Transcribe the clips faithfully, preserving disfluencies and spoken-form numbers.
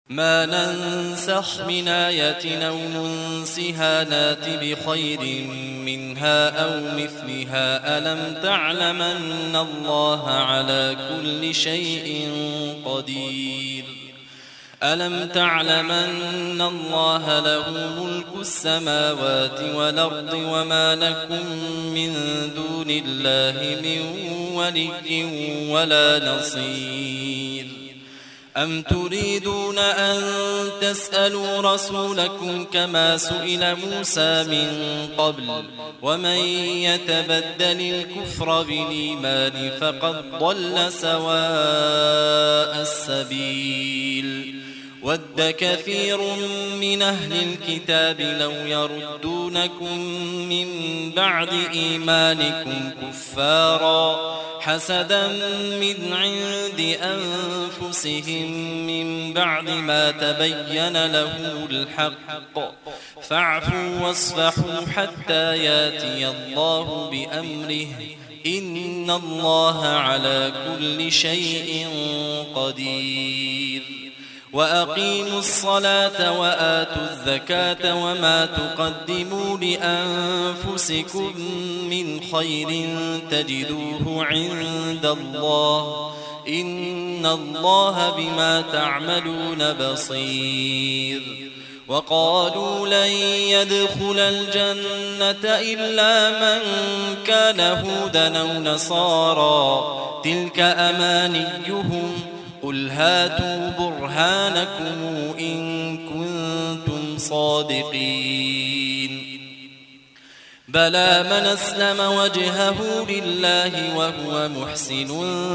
ما ننسخ من آية أو ننسها نات بخير منها أو مثلها ألم تعلم أن الله على كل شيء قدير ألم تعلم أن الله له ملك السماوات والأرض وما لكم من دون الله من ولي ولا نصير أم تريدون أن تسألوا رسولكم كما سئل موسى من قبل ومن يتبدل الكفر بالإيمان فقد ضل سواء السبيل ود كثير من أهل الكتاب لو يردونكم من بعد إيمانكم كفارا حسدا من عند أنفسهم من بعد ما تبين لهم الحق فاعفوا واصفحوا حتى ياتي الله بأمره إن الله على كل شيء قدير وأقيموا الصلاة وآتوا الزكاة وما تقدموا لأنفسكم من خير تجدوه عند الله إن الله بما تعملون بصير وقالوا لن يدخل الجنة إلا من كان هودا أو نصارى تلك أمانيهم قل هاتوا برهانكم إن كنتم صادقين بلى من أسلم وجهه لله وهو محسن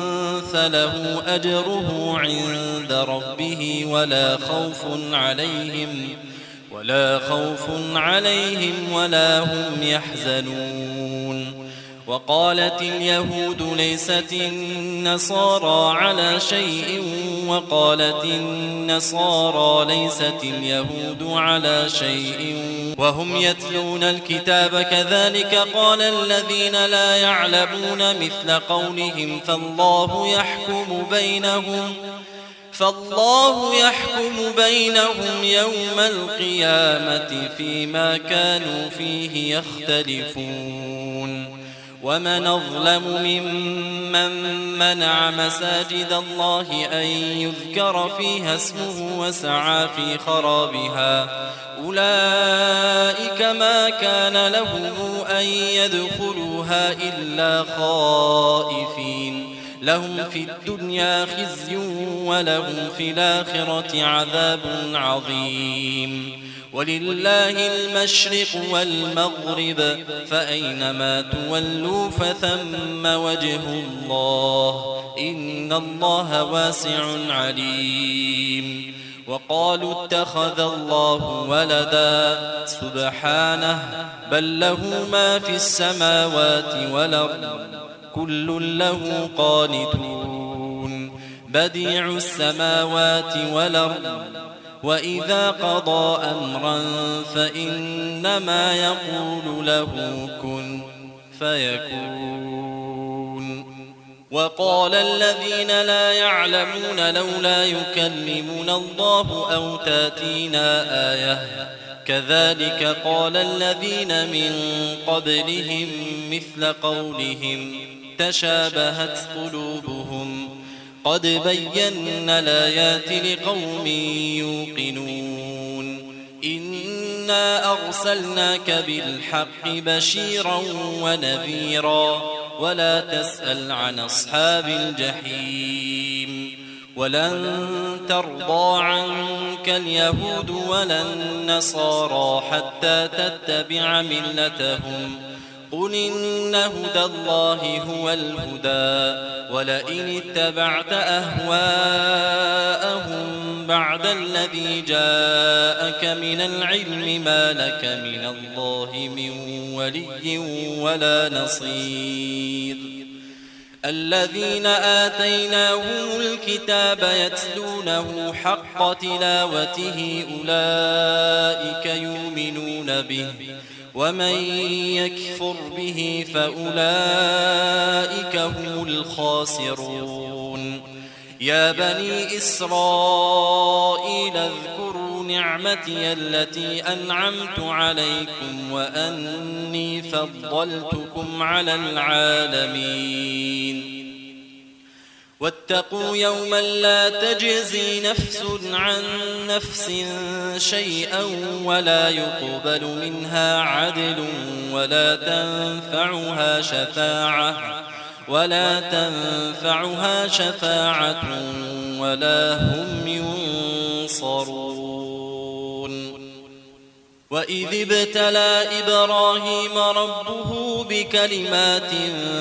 فله أجره عند ربه ولا خوف عليهم ولا خوف عليهم ولا هم يحزنون وقالت اليهود ليست النصارى على شيء وقالت النصارى ليست اليهود على شيء وهم يتلون الكتاب كذلك قال الذين لا يعلمون مثل قولهم فالله يحكم بينهم فالله يحكم بينهم يوم القيامة فيما كانوا فيه يختلفون ومن أظلم ممن منع مساجد الله أن يذكر فيها اسمه وسعى في خرابها أولئك ما كان لهم أن يدخلوها إلا خائفين لهم في الدنيا خزي ولهم في الآخرة عذاب عظيم ولله المشرق والمغرب فأينما تولوا فثم وجه الله إن الله واسع عليم وقالوا اتخذ الله ولدا سبحانه بل له ما في السماوات والأرض كل له قانتون بديع السماوات والأرض وإذا قضى أمرا فإنما يقول له كن فيكون وقال الذين لا يعلمون لولا يكلمنا الله أو تاتينا آية كذلك قال الذين من قبلهم مثل قولهم تشابهت قلوبهم قد بينا الآيات لقوم يوقنون إنا أرسلناك بالحق بشيرا ونذيرا ولا تسأل عن أصحاب الجحيم ولن ترضى عنك اليهود ولا النصارى حتى تتبع ملتهم قل إن هدى الله هو الهدى ولئن اتبعت أهواءهم بعد الذي جاءك من العلم ما لك من الله من ولي ولا نصير الذين آتيناهم الكتاب يتلونه حق تلاوته أولئك يؤمنون به ومن يكفر به فأولئك هم الخاسرون يا بني إسرائيل اذكروا نعمتي التي أنعمت عليكم وأني فضلتكم على العالمين واتقوا يوما لا تجزي نفس عن نفس شيئا ولا يقبل منها عدل ولا تنفعها شفاعة ولا تنفعها شفاعة ولا هم ينصرون وإذ ابتلى إبراهيم ربه بكلمات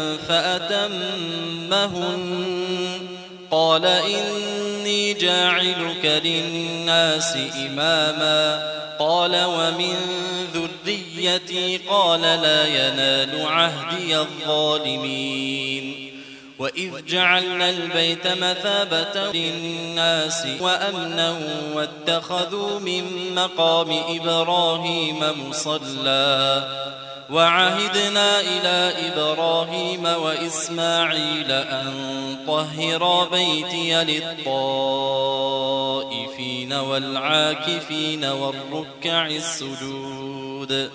فأتمهن قال إني جاعلك للناس إماما قال ومن ذريتي قال لا ينال عهدي الظالمين وإذ جعلنا البيت مثابة للناس وأمنا واتخذوا من مقام إبراهيم مصلى وعهدنا إلى إبراهيم وإسماعيل أن طهرا بيتي للطائفين والعاكفين والركع السجود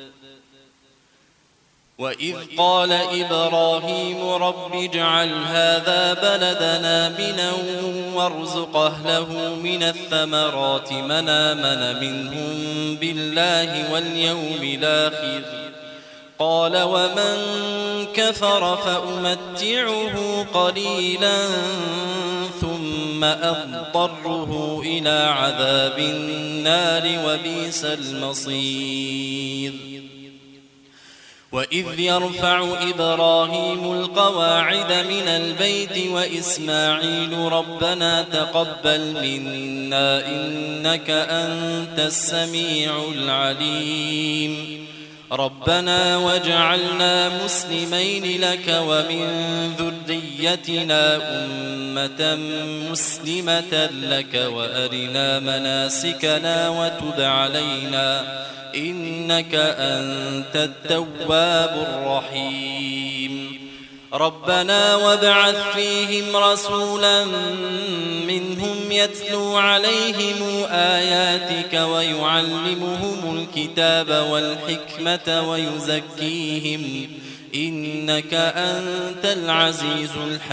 وإذ قال إبراهيم رب اجعل هذا بلدنا آمنا وارزق أهله من الثمرات من آمن منهم بالله واليوم الآخر قال ومن كفر فأمتعه قليلا ثم أضطره إلى عذاب النار وبئس المصير وإذ يرفع إبراهيم القواعد من البيت وإسماعيل ربنا تقبل منا إنك أنت السميع العليم ربنا واجعلنا مسلمين لك ومن ذريتنا أمة مسلمة لك وأرنا مناسكنا وتب علينا إنك أنت التواب الرحيم ربنا وابعث فيهم رسولا منهم يتلو عليهم آياتك ويعلمهم الكتاب والحكمة ويزكيهم إنك أنت العزيز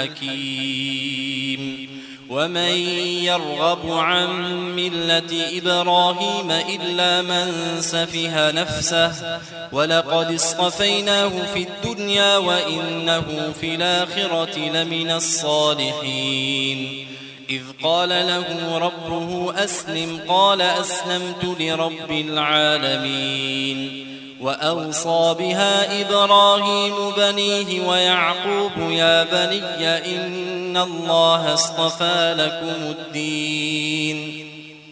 الحكيم ومن يرغب عن ملة إبراهيم إلا من سفه نفسه ولقد اصطفيناه في الدنيا وإنه في الآخرة لمن الصالحين إذ قال له ربه أسلم قال أسلمت لرب العالمين وأوصى بها إبراهيم بنيه ويعقوب يا بني إن الله اصطفى لكم الدين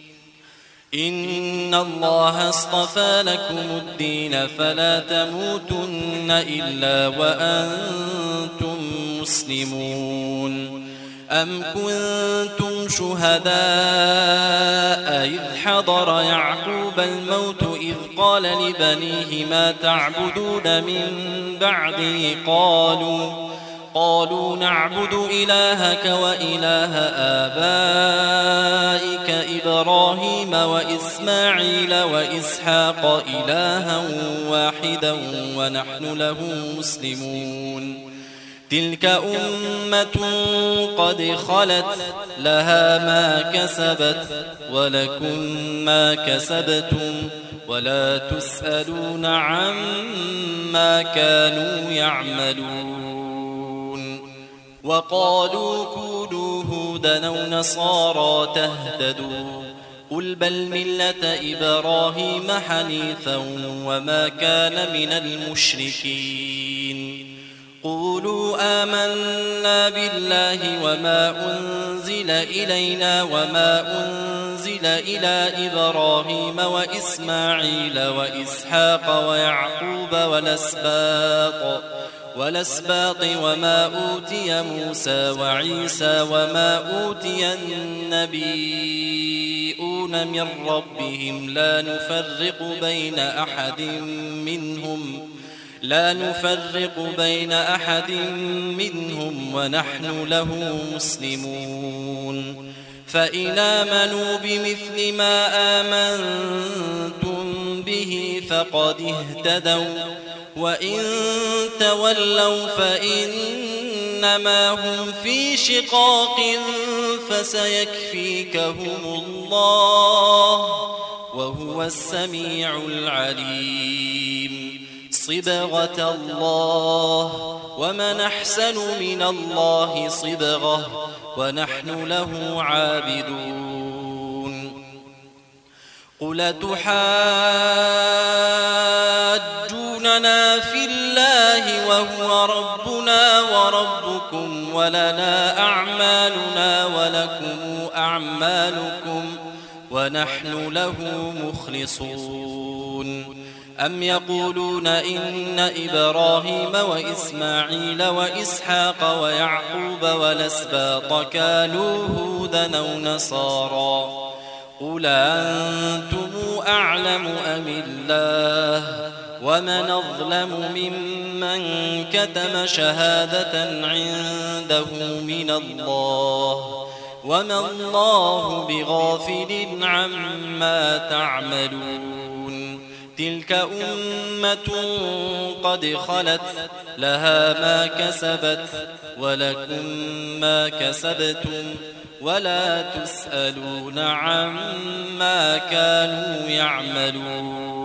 إن الله اصطفى لكم الدين فلا تموتن إلا وأنتم مسلمون أم كنتم شهداء إذ حضر يعقوب الموت إذ قال لبنيه ما تعبدون من بعدي قالوا قالوا نعبد إلهك وإله آبائك إبراهيم وإسماعيل وإسحاق إلها واحدا ونحن له مسلمون تلك أمة قد خلت لها ما كسبت ولكم ما كسبتم ولا تسألون عما كانوا يعملون وقالوا كونوا هودا أو نصارى تهتدوا قل بل ملة إبراهيم حنيفا وما كان من المشركين قولوا آمنا بالله وما أنزل إلينا وما أنزل إلى إبراهيم وإسماعيل وإسحاق ويعقوب والأسباط والأسباط وما أوتي موسى وعيسى وما أوتي النبيون من ربهم لا نفرق بين أحد منهم لا نفرق بين أحد منهم ونحن له مسلمون فإن آمنوا بمثل ما آمنتم به فقد اهتدوا وإن تولوا فإنما هم في شقاق فسيكفيكهم الله وهو السميع العليم صبغة الله ومن أحسن من الله صبغة ونحن له عابدون قل تحاجوننا في الله وهو ربنا وربكم ولنا أعمالنا ولكم أعمالكم ونحن له مخلصون أم يقولون إن إبراهيم وإسماعيل وإسحاق ويعقوب والأسباط كانوا هودا أو نصارى قل أنتم أعلم أم الله ومن أظلم ممن كتم شهادة عنده من الله وما الله بغافل عما تعملون تلك أمة قد خلت لها ما كسبت ولكم ما كسبتم ولا تسألون عما كانوا يعملون